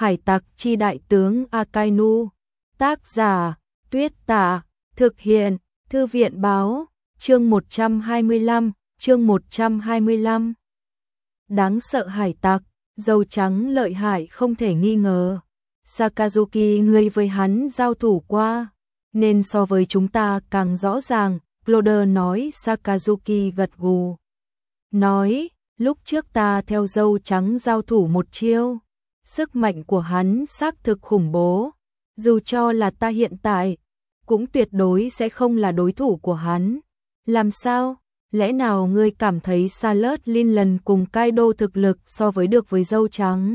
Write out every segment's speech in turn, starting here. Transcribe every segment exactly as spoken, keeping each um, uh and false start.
Hải tặc chi đại tướng Akainu. Tác giả, Tuyết Tả. Thực hiện, Thư viện báo. Chương một trăm hai mươi lăm, chương một trăm hai mươi lăm. Đáng sợ hải tặc, dâu trắng lợi hại không thể nghi ngờ. Sakazuki người với hắn giao thủ qua, nên so với chúng ta càng rõ ràng, Cloder nói. Sakazuki gật gù. Nói, lúc trước ta theo dâu trắng giao thủ một chiêu. Sức mạnh của hắn xác thực khủng bố. Dù cho là ta hiện tại, cũng tuyệt đối sẽ không là đối thủ của hắn. Làm sao? Lẽ nào ngươi cảm thấy Charlotte Linland cùng Kaido thực lực so với được với dâu trắng?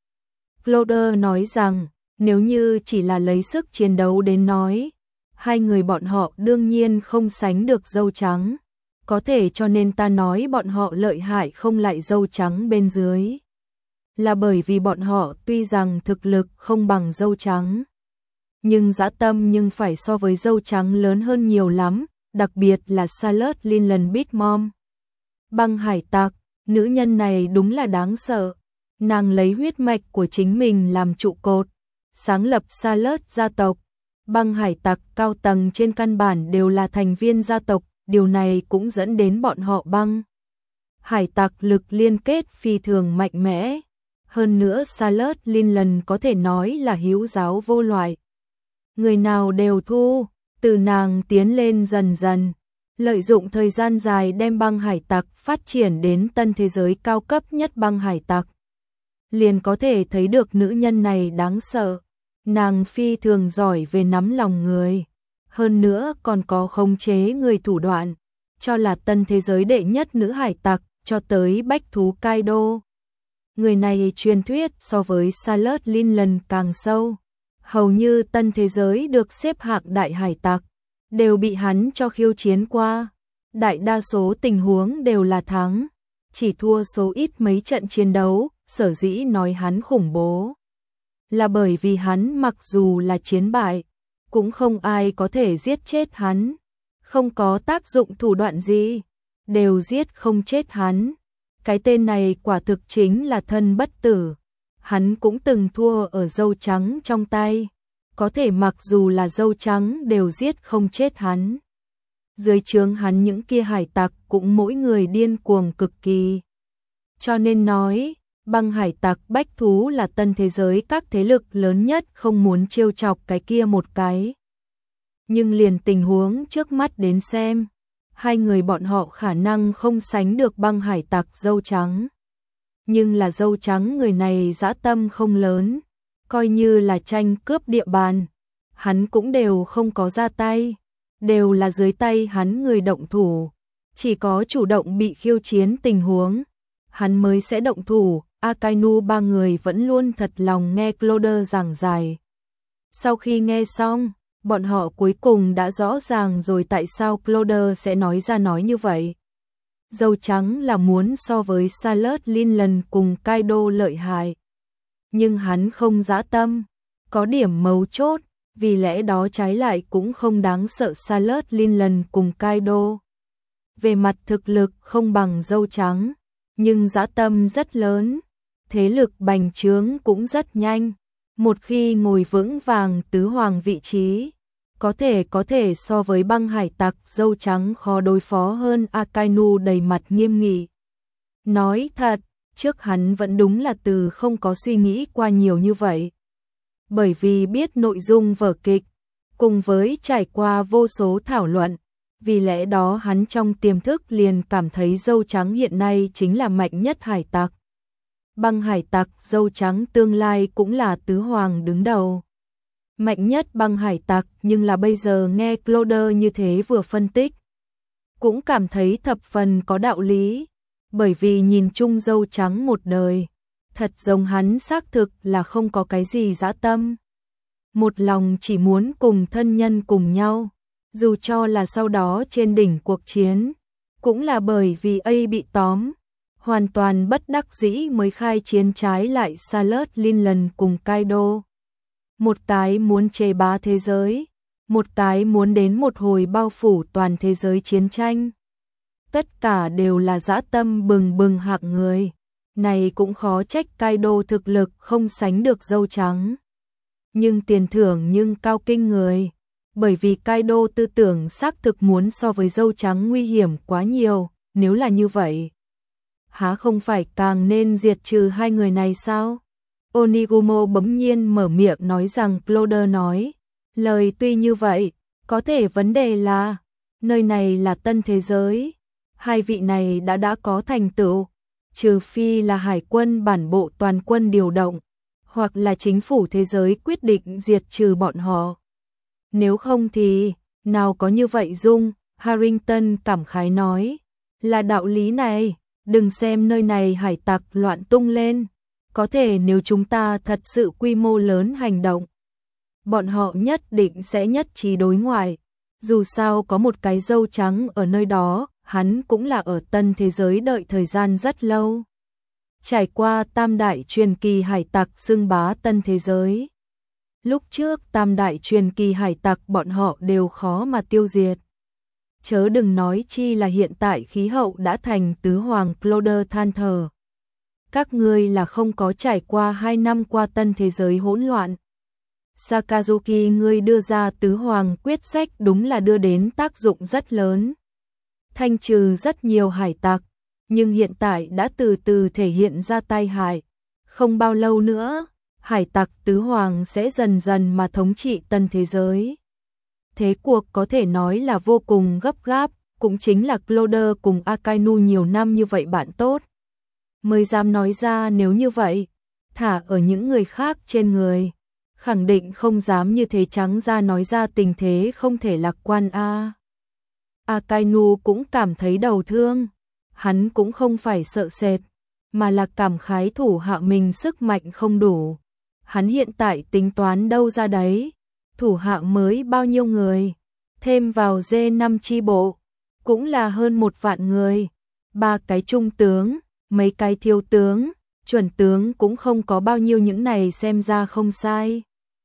Cloder nói rằng, nếu như chỉ là lấy sức chiến đấu đến nói, hai người bọn họ đương nhiên không sánh được dâu trắng. Có thể cho nên ta nói bọn họ lợi hại không lại dâu trắng bên dưới. Là bởi vì bọn họ tuy rằng thực lực không bằng dâu trắng, nhưng dã tâm nhưng phải so với dâu trắng lớn hơn nhiều lắm, đặc biệt là Charlotte Linland Big Mom. Băng hải tặc, nữ nhân này đúng là đáng sợ. Nàng lấy huyết mạch của chính mình làm trụ cột, sáng lập Charlotte gia tộc. Băng hải tặc cao tầng trên căn bản đều là thành viên gia tộc, điều này cũng dẫn đến bọn họ băng hải tặc lực liên kết phi thường mạnh mẽ. Hơn nữa Charlotte Linland có thể nói là hiếu giáo vô loại. Người nào đều thu, từ nàng tiến lên dần dần, lợi dụng thời gian dài đem băng hải tặc phát triển đến tân thế giới cao cấp nhất băng hải tặc. Liền có thể thấy được nữ nhân này đáng sợ. Nàng phi thường giỏi về nắm lòng người, hơn nữa còn có khống chế người thủ đoạn, cho là tân thế giới đệ nhất nữ hải tặc, cho tới bách thú Kaido. Người này truyền thuyết so với Charlotte Linland càng sâu. Hầu như tân thế giới được xếp hạng đại hải tặc, đều bị hắn cho khiêu chiến qua. Đại đa số tình huống đều là thắng, chỉ thua số ít mấy trận chiến đấu. Sở dĩ nói hắn khủng bố, là bởi vì hắn mặc dù là chiến bại, cũng không ai có thể giết chết hắn. Không có tác dụng thủ đoạn gì, đều giết không chết hắn. Cái tên này quả thực chính là thân bất tử. Hắn cũng từng thua ở dâu trắng trong tay, có thể mặc dù là dâu trắng đều giết không chết hắn. Dưới trướng hắn những kia hải tặc cũng mỗi người điên cuồng cực kỳ. Cho nên nói, băng hải tặc bách thú là tân thế giới các thế lực lớn nhất không muốn trêu chọc cái kia một cái. Nhưng liền tình huống trước mắt đến xem, hai người bọn họ khả năng không sánh được băng hải tặc dâu trắng. Nhưng là dâu trắng người này dã tâm không lớn, coi như là tranh cướp địa bàn, hắn cũng đều không có ra tay, đều là dưới tay hắn người động thủ, chỉ có chủ động bị khiêu chiến tình huống, hắn mới sẽ động thủ. Akainu ba người vẫn luôn thật lòng nghe Cloder giảng giải. Sau khi nghe xong, bọn họ cuối cùng đã rõ ràng rồi tại sao Cloder sẽ nói ra nói như vậy. Dâu trắng là muốn so với Charlotte Linland cùng Kaido lợi hại. Nhưng hắn không dã tâm, có điểm mấu chốt, vì lẽ đó trái lại cũng không đáng sợ Charlotte Linland cùng Kaido. Về mặt thực lực không bằng dâu trắng, nhưng dã tâm rất lớn. Thế lực bành trướng cũng rất nhanh, một khi ngồi vững vàng tứ hoàng vị trí, có thể có thể so với băng hải tặc dâu trắng khó đối phó hơn. Akainu đầy mặt nghiêm nghị. Nói thật, trước hắn vẫn đúng là từ không có suy nghĩ qua nhiều như vậy. Bởi vì biết nội dung vở kịch, cùng với trải qua vô số thảo luận, vì lẽ đó hắn trong tiềm thức liền cảm thấy dâu trắng hiện nay chính là mạnh nhất hải tặc. Băng hải tặc dâu trắng tương lai cũng là tứ hoàng đứng đầu. Mạnh nhất băng hải tặc, nhưng là bây giờ nghe Cloder như thế vừa phân tích, cũng cảm thấy thập phần có đạo lý, bởi vì nhìn chung dâu trắng một đời, thật giống hắn xác thực là không có cái gì dã tâm. Một lòng chỉ muốn cùng thân nhân cùng nhau, dù cho là sau đó trên đỉnh cuộc chiến, cũng là bởi vì A bị tóm. Hoàn toàn bất đắc dĩ mới khai chiến trái lại Charlotte Linland cùng Kaido. Một cái muốn chế bá thế giới, một cái muốn đến một hồi bao phủ toàn thế giới chiến tranh. Tất cả đều là dã tâm bừng bừng hạng người. Này cũng khó trách Kaido thực lực không sánh được dâu trắng. Nhưng tiền thưởng nhưng cao kinh người. Bởi vì Kaido tư tưởng xác thực muốn so với dâu trắng nguy hiểm quá nhiều, nếu là như vậy. Há không phải càng nên diệt trừ hai người này sao? Onigumo bỗng nhiên mở miệng nói rằng Clover nói. Lời tuy như vậy, có thể vấn đề là, nơi này là tân thế giới. Hai vị này đã đã có thành tựu, trừ phi là hải quân bản bộ toàn quân điều động, hoặc là chính phủ thế giới quyết định diệt trừ bọn họ. Nếu không thì, nào có như vậy Dung, Harrington cảm khái nói, là đạo lý này, đừng xem nơi này hải tặc loạn tung lên, có thể nếu chúng ta thật sự quy mô lớn hành động, bọn họ nhất định sẽ nhất trí đối ngoại, dù sao có một cái dâu trắng ở nơi đó, hắn cũng là ở tân thế giới đợi thời gian rất lâu. Trải qua tam đại truyền kỳ hải tặc xưng bá tân thế giới. Lúc trước tam đại truyền kỳ hải tặc bọn họ đều khó mà tiêu diệt. Chớ đừng nói chi là hiện tại khí hậu đã thành tứ hoàng. Clover than thở. Các ngươi là không có trải qua hai năm qua tân thế giới hỗn loạn. Sakazuki ngươi đưa ra tứ hoàng quyết sách đúng là đưa đến tác dụng rất lớn. Thanh trừ rất nhiều hải tặc, nhưng hiện tại đã từ từ thể hiện ra tai hại. Không bao lâu nữa, hải tặc tứ hoàng sẽ dần dần mà thống trị tân thế giới. Thế cuộc có thể nói là vô cùng gấp gáp, cũng chính là Clover cùng Akainu nhiều năm như vậy bạn tốt. Mới dám nói ra nếu như vậy, thả ở những người khác trên người. Khẳng định không dám như thế trắng ra nói ra tình thế không thể lạc quan a. À. Akainu cũng cảm thấy đầu thương, hắn cũng không phải sợ sệt, mà là cảm khái thủ hạ mình sức mạnh không đủ. Hắn hiện tại tính toán đâu ra đấy, thủ hạ mới bao nhiêu người, thêm vào dê năm chi bộ, cũng là hơn một vạn người, ba cái trung tướng, mấy cái thiếu tướng, chuẩn tướng cũng không có bao nhiêu, những này xem ra không sai.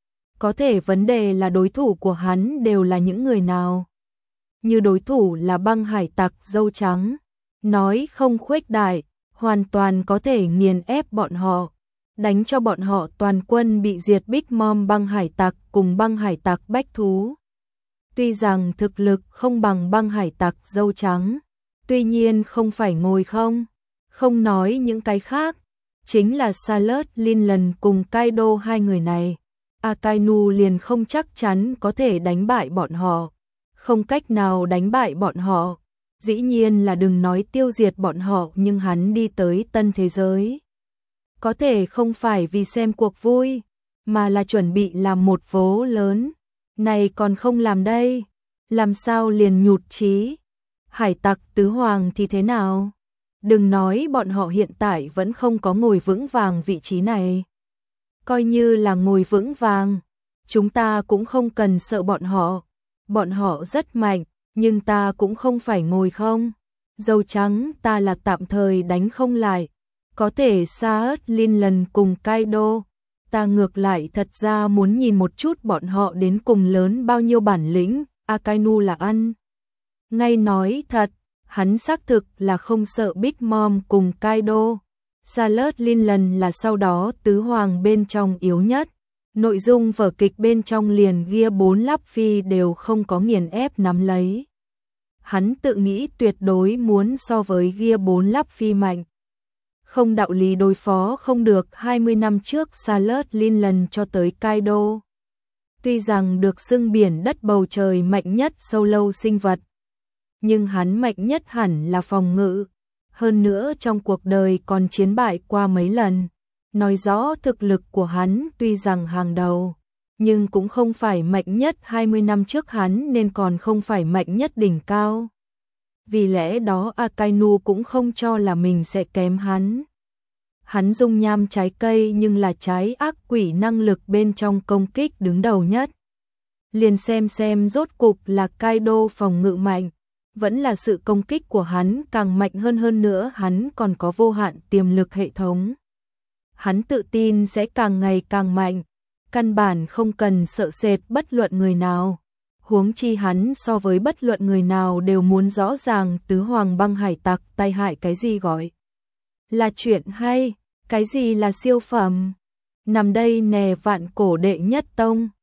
Có thể vấn đề là đối thủ của hắn đều là những người nào? Như đối thủ là băng hải tặc dâu trắng, nói không khuếch đại, hoàn toàn có thể nghiền ép bọn họ, đánh cho bọn họ toàn quân bị diệt. Big Mom băng hải tặc cùng băng hải tặc bách thú. Tuy rằng thực lực không bằng băng hải tặc dâu trắng, tuy nhiên không phải ngồi không, không nói những cái khác, chính là Charlotte Linland cùng Kaido hai người này. Akainu liền không chắc chắn có thể đánh bại bọn họ, không cách nào đánh bại bọn họ, dĩ nhiên là đừng nói tiêu diệt bọn họ, nhưng hắn đi tới tân thế giới. Có thể không phải vì xem cuộc vui, mà là chuẩn bị làm một vố lớn, này còn không làm đây, làm sao liền nhụt chí. Hải tặc tứ hoàng thì thế nào? Đừng nói bọn họ hiện tại vẫn không có ngồi vững vàng vị trí này. Coi như là ngồi vững vàng, chúng ta cũng không cần sợ bọn họ. Bọn họ rất mạnh, nhưng ta cũng không phải ngồi không. Dâu trắng ta là tạm thời đánh không lại. Có thể Charlotte Linland cùng Kaido, ta ngược lại thật ra muốn nhìn một chút bọn họ đến cùng lớn bao nhiêu bản lĩnh. Akainu là ăn. Ngay nói thật, hắn xác thực là không sợ Big Mom cùng Kaido. Charlotte Linland là sau đó tứ hoàng bên trong yếu nhất. Nội dung vở kịch bên trong liền Gear bốn Luffy đều không có nghiền ép nắm lấy. Hắn tự nghĩ tuyệt đối muốn so với Gear bốn Luffy mạnh. Không đạo lý đối phó không được. Hai mươi năm trước Charlotte Linland cho tới Kaido. Tuy rằng được xưng biển đất bầu trời mạnh nhất solo sinh vật, nhưng hắn mạnh nhất hẳn là phòng ngự. Hơn nữa trong cuộc đời còn chiến bại qua mấy lần. Nói rõ thực lực của hắn tuy rằng hàng đầu, nhưng cũng không phải mạnh nhất. Hai mươi năm trước hắn nên còn không phải mạnh nhất đỉnh cao. Vì lẽ đó Akainu cũng không cho là mình sẽ kém hắn. Hắn dung nham trái cây nhưng là trái ác quỷ năng lực bên trong công kích đứng đầu nhất. Liền xem xem rốt cục là Kaido phòng ngự mạnh, vẫn là sự công kích của hắn càng mạnh hơn. Hơn nữa hắn còn có vô hạn tiềm lực hệ thống. Hắn tự tin sẽ càng ngày càng mạnh, căn bản không cần sợ sệt bất luận người nào. Huống chi hắn so với bất luận người nào đều muốn rõ ràng tứ hoàng băng hải tặc tai hại cái gì gọi là chuyện hay, cái gì là siêu phẩm? Nằm đây nè vạn cổ đệ nhất tông.